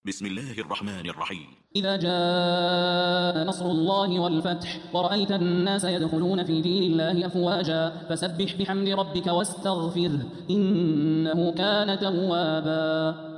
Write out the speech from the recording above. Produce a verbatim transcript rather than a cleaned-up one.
بسم الله الرحمن الرحيم. إذا جاء نصر الله والفتح ورأيت الناس يدخلون في دين الله أفواجا فسبح بحمد ربك واستغفره إنه كان توابا.